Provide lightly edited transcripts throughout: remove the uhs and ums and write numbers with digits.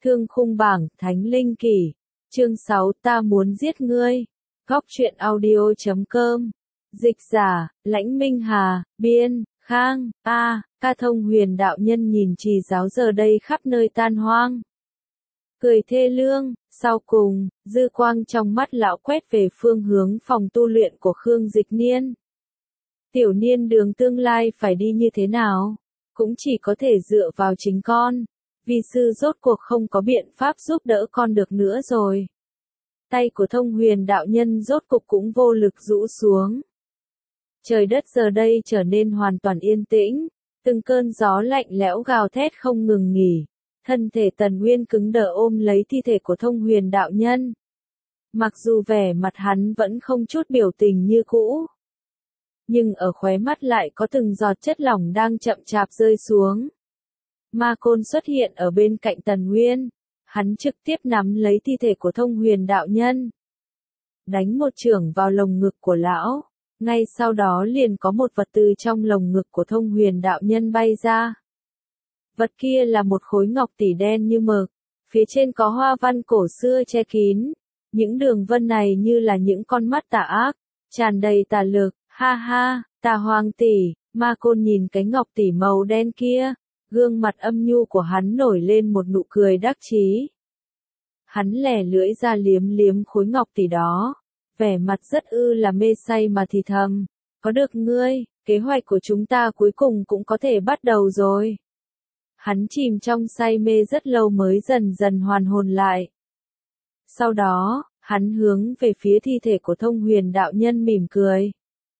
Thương khung bảng, Thánh Linh Kỷ. Chương 6, ta muốn giết ngươi. Góc truyện audio.com. Dịch giả, Lãnh Minh Hà, biên, Khang, Ca Thông Huyền đạo nhân nhìn Trì giáo giờ đây khắp nơi tan hoang. Cười thê lương, sau cùng, dư quang trong mắt lão quét về phương hướng phòng tu luyện của Khương Dịch Niên. Tiểu Niên đường tương lai phải đi như thế nào? Cũng chỉ có thể dựa vào chính con. Vi sư rốt cuộc không có biện pháp giúp đỡ con được nữa rồi. Tay của Thông Huyền đạo nhân rốt cục cũng vô lực rũ xuống. Trời đất giờ đây trở nên hoàn toàn yên tĩnh, từng cơn gió lạnh lẽo gào thét không ngừng nghỉ. Thân thể Tần Nguyên cứng đờ ôm lấy thi thể của Thông Huyền đạo nhân. Mặc dù vẻ mặt hắn vẫn không chút biểu tình như cũ, nhưng ở khóe mắt lại có từng giọt chất lỏng đang chậm chạp rơi xuống. Ma Côn xuất hiện ở bên cạnh Tần Nguyên, hắn trực tiếp nắm lấy thi thể của Thông Huyền đạo nhân, đánh một chưởng vào lồng ngực của lão, ngay sau đó liền có một vật từ trong lồng ngực của Thông Huyền đạo nhân bay ra. Vật kia là một khối ngọc tỷ đen như mực, phía trên có hoa văn cổ xưa che kín, những đường vân này như là những con mắt tà ác, tràn đầy tà lực, ha ha, Tà Hoàng tỷ. Ma Côn nhìn cái ngọc tỷ màu đen kia, gương mặt âm nhu của hắn nổi lên một nụ cười đắc chí. Hắn lẻ lưỡi ra liếm liếm khối ngọc tỷ đó, vẻ mặt rất là mê say mà thì thầm, có được ngươi, kế hoạch của chúng ta cuối cùng cũng có thể bắt đầu rồi. Hắn chìm trong say mê rất lâu mới dần dần hoàn hồn lại. Sau đó, hắn hướng về phía thi thể của Thông Huyền đạo nhân mỉm cười.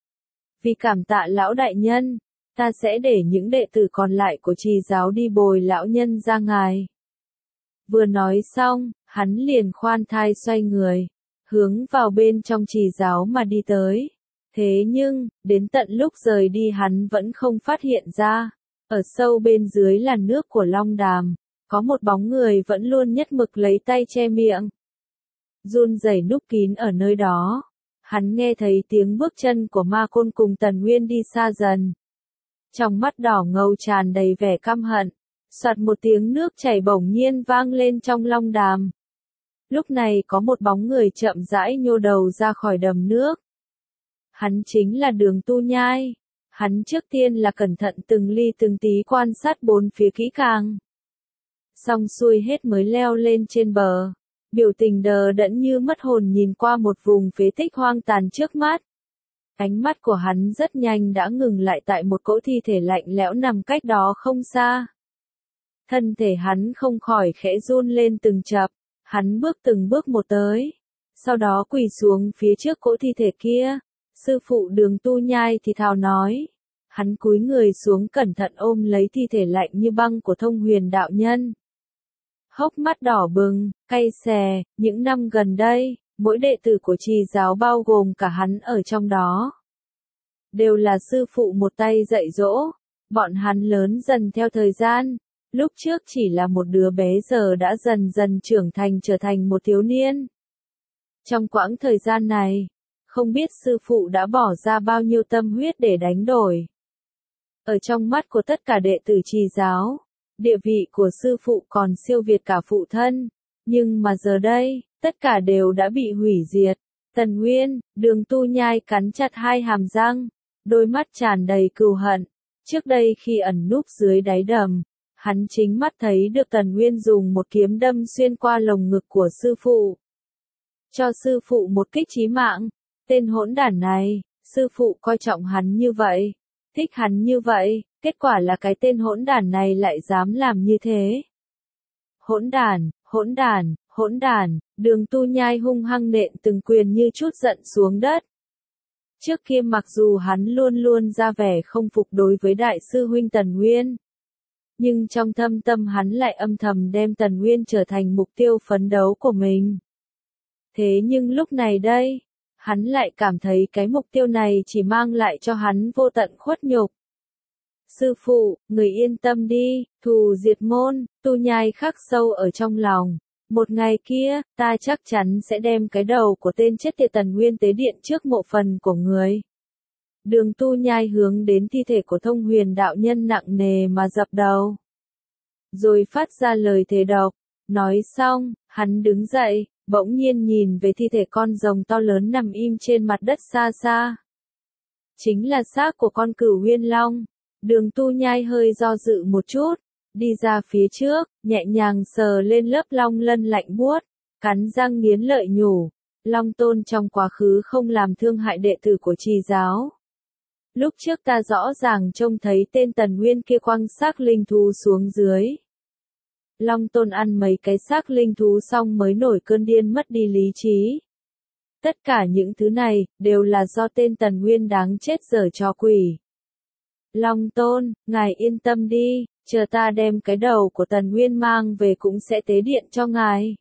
Vì cảm tạ lão đại nhân, ta sẽ để những đệ tử còn lại của Trì giáo đi bồi lão nhân ra ngài. Vừa nói xong, hắn liền khoan thai xoay người, hướng vào bên trong Trì giáo mà đi tới. Thế nhưng, đến tận lúc rời đi hắn vẫn không phát hiện ra, ở sâu bên dưới làn nước của Long Đàm, có một bóng người vẫn luôn nhất mực lấy tay che miệng, run rẩy núp kín ở nơi đó. Hắn nghe thấy tiếng bước chân của Ma Côn cùng Tần Nguyên đi xa dần. Trong mắt đỏ ngầu tràn đầy vẻ căm hận, soạt một tiếng nước chảy bỗng nhiên vang lên trong Long Đàm. Lúc này có một bóng người chậm rãi nhô đầu ra khỏi đầm nước. Hắn chính là Đường Tu Nhai. Hắn trước tiên là cẩn thận từng ly từng tí quan sát bốn phía kỹ càng. Xong xuôi hết mới leo lên trên bờ. Biểu tình đờ đẫn như mất hồn nhìn qua một vùng phế tích hoang tàn trước mắt. Ánh mắt của hắn rất nhanh đã ngừng lại tại một cỗ thi thể lạnh lẽo nằm cách đó không xa. Thân thể hắn không khỏi khẽ run lên từng chập, hắn bước từng bước một tới. Sau đó quỳ xuống phía trước cỗ thi thể kia. Sư phụ Đường Tu Nhai thì thào nói. Hắn cúi người xuống cẩn thận ôm lấy thi thể lạnh như băng của Thông Huyền đạo nhân. Hốc mắt đỏ bừng, cay xè, những năm gần đây, mỗi đệ tử của Trì giáo bao gồm cả hắn ở trong đó, đều là sư phụ một tay dạy dỗ, bọn hắn lớn dần theo thời gian, lúc trước chỉ là một đứa bé giờ đã dần dần trưởng thành trở thành một thiếu niên. Trong quãng thời gian này, không biết sư phụ đã bỏ ra bao nhiêu tâm huyết để đánh đổi. Ở trong mắt của tất cả đệ tử Trì giáo, địa vị của sư phụ còn siêu việt cả phụ thân, nhưng mà giờ đây, tất cả đều đã bị hủy diệt. Tần Nguyên, Đường Tu Nhai cắn chặt hai hàm răng, đôi mắt tràn đầy cừu hận. Trước đây khi ẩn núp dưới đáy đầm, hắn chính mắt thấy được Tần Nguyên dùng một kiếm đâm xuyên qua lồng ngực của sư phụ, cho sư phụ một kích chí mạng. Tên hỗn đản này, sư phụ coi trọng hắn như vậy, thích hắn như vậy, kết quả là cái tên hỗn đản này lại dám làm như thế. Hỗn đản, hỗn đản, hỗn đản, Đường Tu Nhai hung hăng nện từng quyền như chút giận xuống đất. Trước kia mặc dù hắn luôn luôn ra vẻ không phục đối với đại sư huynh Tần Nguyên, nhưng trong thâm tâm hắn lại âm thầm đem Tần Nguyên trở thành mục tiêu phấn đấu của mình. Thế nhưng lúc này đây, hắn lại cảm thấy cái mục tiêu này chỉ mang lại cho hắn vô tận khuất nhục. Sư phụ, người yên tâm đi, thù diệt môn, Tu Nhai khắc sâu ở trong lòng. Một ngày kia, ta chắc chắn sẽ đem cái đầu của tên chết tiệt Tần Nguyên tế điện trước mộ phần của người. Đường Tu Nhai hướng đến thi thể của Thông Huyền đạo nhân nặng nề mà dập đầu. Rồi phát ra lời thề độc, Nói xong, hắn đứng dậy, bỗng nhiên nhìn về thi thể con rồng to lớn nằm im trên mặt đất xa xa. Chính là xác của con Cửu Uyên Long. Đường Tu Nhai hơi do dự một chút, đi ra phía trước, nhẹ nhàng sờ lên lớp long lân lạnh buốt, cắn răng nghiến lợi nhủ. Long Tôn trong quá khứ không làm thương hại đệ tử của Trì giáo. Lúc trước ta rõ ràng trông thấy tên Tần Nguyên kia quăng xác linh thú xuống dưới. Long Tôn ăn mấy cái xác linh thú xong mới nổi cơn điên mất đi lý trí. Tất cả những thứ này, đều là do tên Tần Nguyên đáng chết giở trò quỷ. Long Tôn, ngài yên tâm đi, chờ ta đem cái đầu của Tần Nguyên mang về cũng sẽ tế điện cho ngài.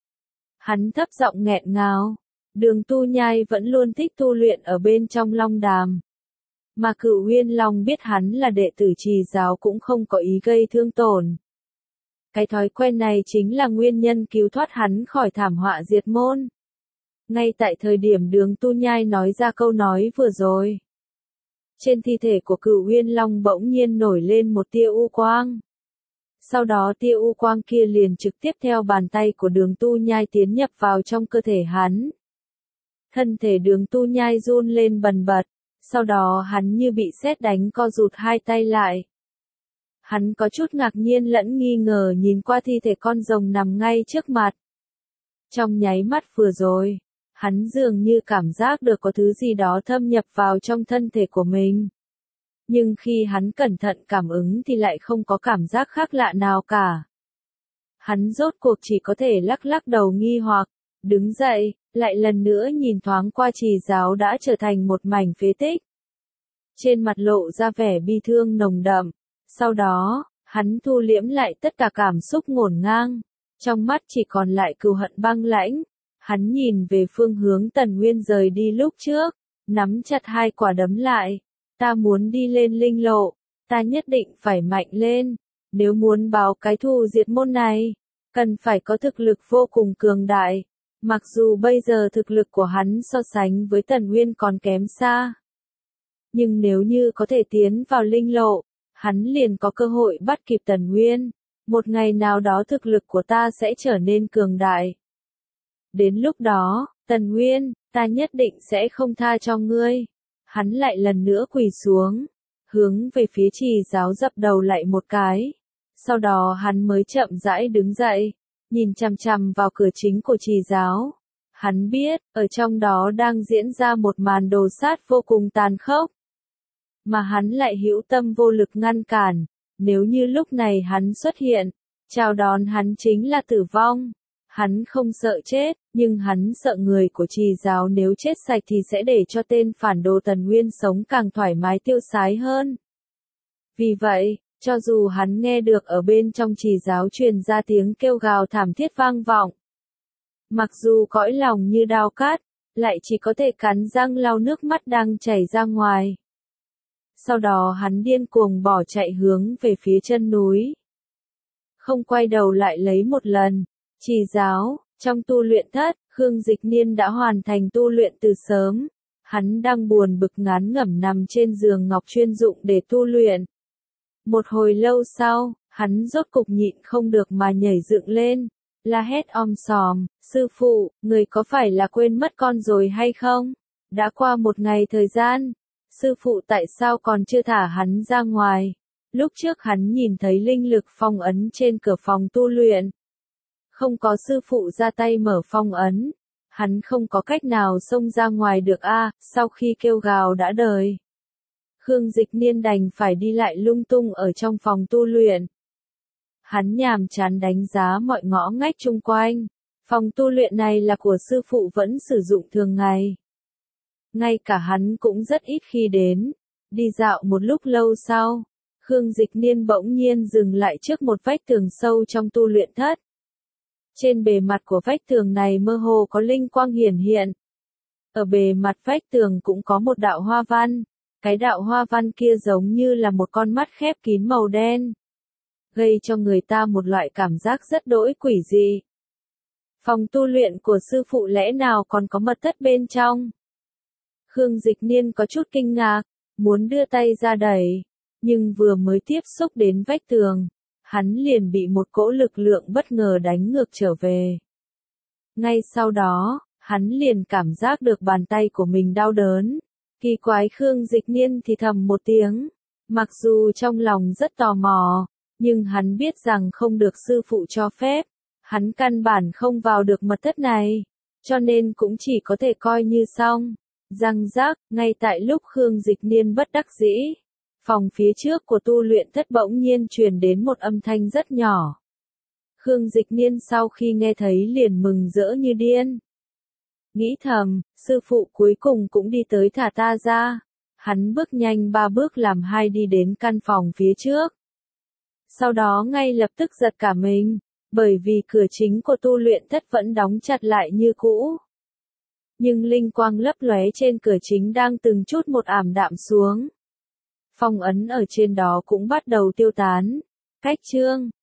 Hắn thấp giọng nghẹn ngào. Đường Tu Nhai vẫn luôn thích tu luyện ở bên trong Long Đàm. Mà Cửu Uyên Long biết hắn là đệ tử Trì giáo cũng không có ý gây thương tổn. Cái thói quen này chính là nguyên nhân cứu thoát hắn khỏi thảm họa diệt môn. Ngay tại thời điểm Đường Tu Nhai nói ra câu nói vừa rồi, trên thi thể của Cửu Uyên Long bỗng nhiên nổi lên một tia u quang. Sau đó tia u quang kia liền trực tiếp theo bàn tay của Đường Tu Nhai tiến nhập vào trong cơ thể hắn. Thân thể Đường Tu Nhai run lên bần bật, sau đó hắn như bị sét đánh co rụt hai tay lại. Hắn có chút ngạc nhiên lẫn nghi ngờ nhìn qua thi thể con rồng nằm ngay trước mặt. Trong nháy mắt vừa rồi, hắn dường như cảm giác được có thứ gì đó thâm nhập vào trong thân thể của mình. Nhưng khi hắn cẩn thận cảm ứng thì lại không có cảm giác khác lạ nào cả. Hắn rốt cuộc chỉ có thể lắc lắc đầu nghi hoặc, đứng dậy, lại lần nữa nhìn thoáng qua Trì giáo đã trở thành một mảnh phế tích. Trên mặt lộ ra vẻ bi thương nồng đậm. Sau đó, hắn thu liễm lại tất cả cảm xúc ngổn ngang. Trong mắt chỉ còn lại cừu hận băng lãnh. Hắn nhìn về phương hướng Tần Nguyên rời đi lúc trước, nắm chặt hai quả đấm lại. Ta muốn đi lên linh lộ, ta nhất định phải mạnh lên. Nếu muốn báo cái thù diệt môn này, cần phải có thực lực vô cùng cường đại. Mặc dù bây giờ thực lực của hắn so sánh với Tần Nguyên còn kém xa. Nhưng nếu như có thể tiến vào linh lộ, hắn liền có cơ hội bắt kịp Tần Nguyên. Một ngày nào đó thực lực của ta sẽ trở nên cường đại. Đến lúc đó, Tần Nguyên, ta nhất định sẽ không tha cho ngươi. Hắn lại lần nữa quỳ xuống, hướng về phía Trì giáo dập đầu lại một cái. Sau đó hắn mới chậm rãi đứng dậy, nhìn chằm chằm vào cửa chính của Trì giáo. Hắn biết, ở trong đó đang diễn ra một màn đồ sát vô cùng tàn khốc. Mà hắn lại hữu tâm vô lực ngăn cản. Nếu như lúc này hắn xuất hiện, chào đón hắn chính là tử vong. Hắn không sợ chết, nhưng hắn sợ người của Trì giáo nếu chết sạch thì sẽ để cho tên phản đồ Tần Nguyên sống càng thoải mái tiêu sái hơn. Vì vậy, cho dù hắn nghe được ở bên trong Trì giáo truyền ra tiếng kêu gào thảm thiết vang vọng, mặc dù cõi lòng như đao cắt, lại chỉ có thể cắn răng lau nước mắt đang chảy ra ngoài. Sau đó hắn điên cuồng bỏ chạy hướng về phía chân núi. Không quay đầu lại lấy một lần. Trì giáo, trong tu luyện thất, Khương Dịch Niên đã hoàn thành tu luyện từ sớm. Hắn đang buồn bực ngán ngẩm nằm trên giường ngọc chuyên dụng để tu luyện. Một hồi lâu sau, hắn rốt cục nhịn không được mà nhảy dựng lên, la hét om sòm, sư phụ, người có phải là quên mất con rồi hay không? Đã qua một ngày thời gian, sư phụ tại sao còn chưa thả hắn ra ngoài? Lúc trước hắn nhìn thấy linh lực phong ấn trên cửa phòng tu luyện. Không có sư phụ ra tay mở phong ấn, hắn không có cách nào xông ra ngoài được sau khi kêu gào đã đời. Khương Dịch Niên đành phải đi lại lung tung ở trong phòng tu luyện. Hắn nhàm chán đánh giá mọi ngõ ngách chung quanh. Phòng tu luyện này là của sư phụ vẫn sử dụng thường ngày. Ngay cả hắn cũng rất ít khi đến. Đi dạo một lúc lâu sau, Khương Dịch Niên bỗng nhiên dừng lại trước một vách tường sâu trong tu luyện thất. Trên bề mặt của vách tường này mơ hồ có linh quang hiển hiện. Ở bề mặt vách tường cũng có một đạo hoa văn. Cái đạo hoa văn kia giống như là một con mắt khép kín màu đen, gây cho người ta một loại cảm giác rất đỗi quỷ dị. Phòng tu luyện của sư phụ lẽ nào còn có mật thất bên trong? Khương Dịch Niên có chút kinh ngạc, muốn đưa tay ra đẩy, nhưng vừa mới tiếp xúc đến vách tường, hắn liền bị một cỗ lực lượng bất ngờ đánh ngược trở về. Ngay sau đó, hắn liền cảm giác được bàn tay của mình đau đớn. Kỳ quái, Khương Dịch Niên thì thầm một tiếng. Mặc dù trong lòng rất tò mò, nhưng hắn biết rằng không được sư phụ cho phép. Hắn căn bản không vào được mật thất này, cho nên cũng chỉ có thể coi như xong. Răng rác, ngay tại lúc Khương Dịch Niên bất đắc dĩ, phòng phía trước của tu luyện thất bỗng nhiên truyền đến một âm thanh rất nhỏ. Khương Dịch Niên sau khi nghe thấy liền mừng rỡ như điên. Nghĩ thầm, sư phụ cuối cùng cũng đi tới thả ta ra. Hắn bước nhanh 3 bước làm 2 đi đến căn phòng phía trước. Sau đó ngay lập tức giật cả mình, bởi vì cửa chính của tu luyện thất vẫn đóng chặt lại như cũ. Nhưng linh quang lấp lóe trên cửa chính đang từng chút một ảm đạm xuống. Phong ấn ở trên đó cũng bắt đầu tiêu tán. Cách chương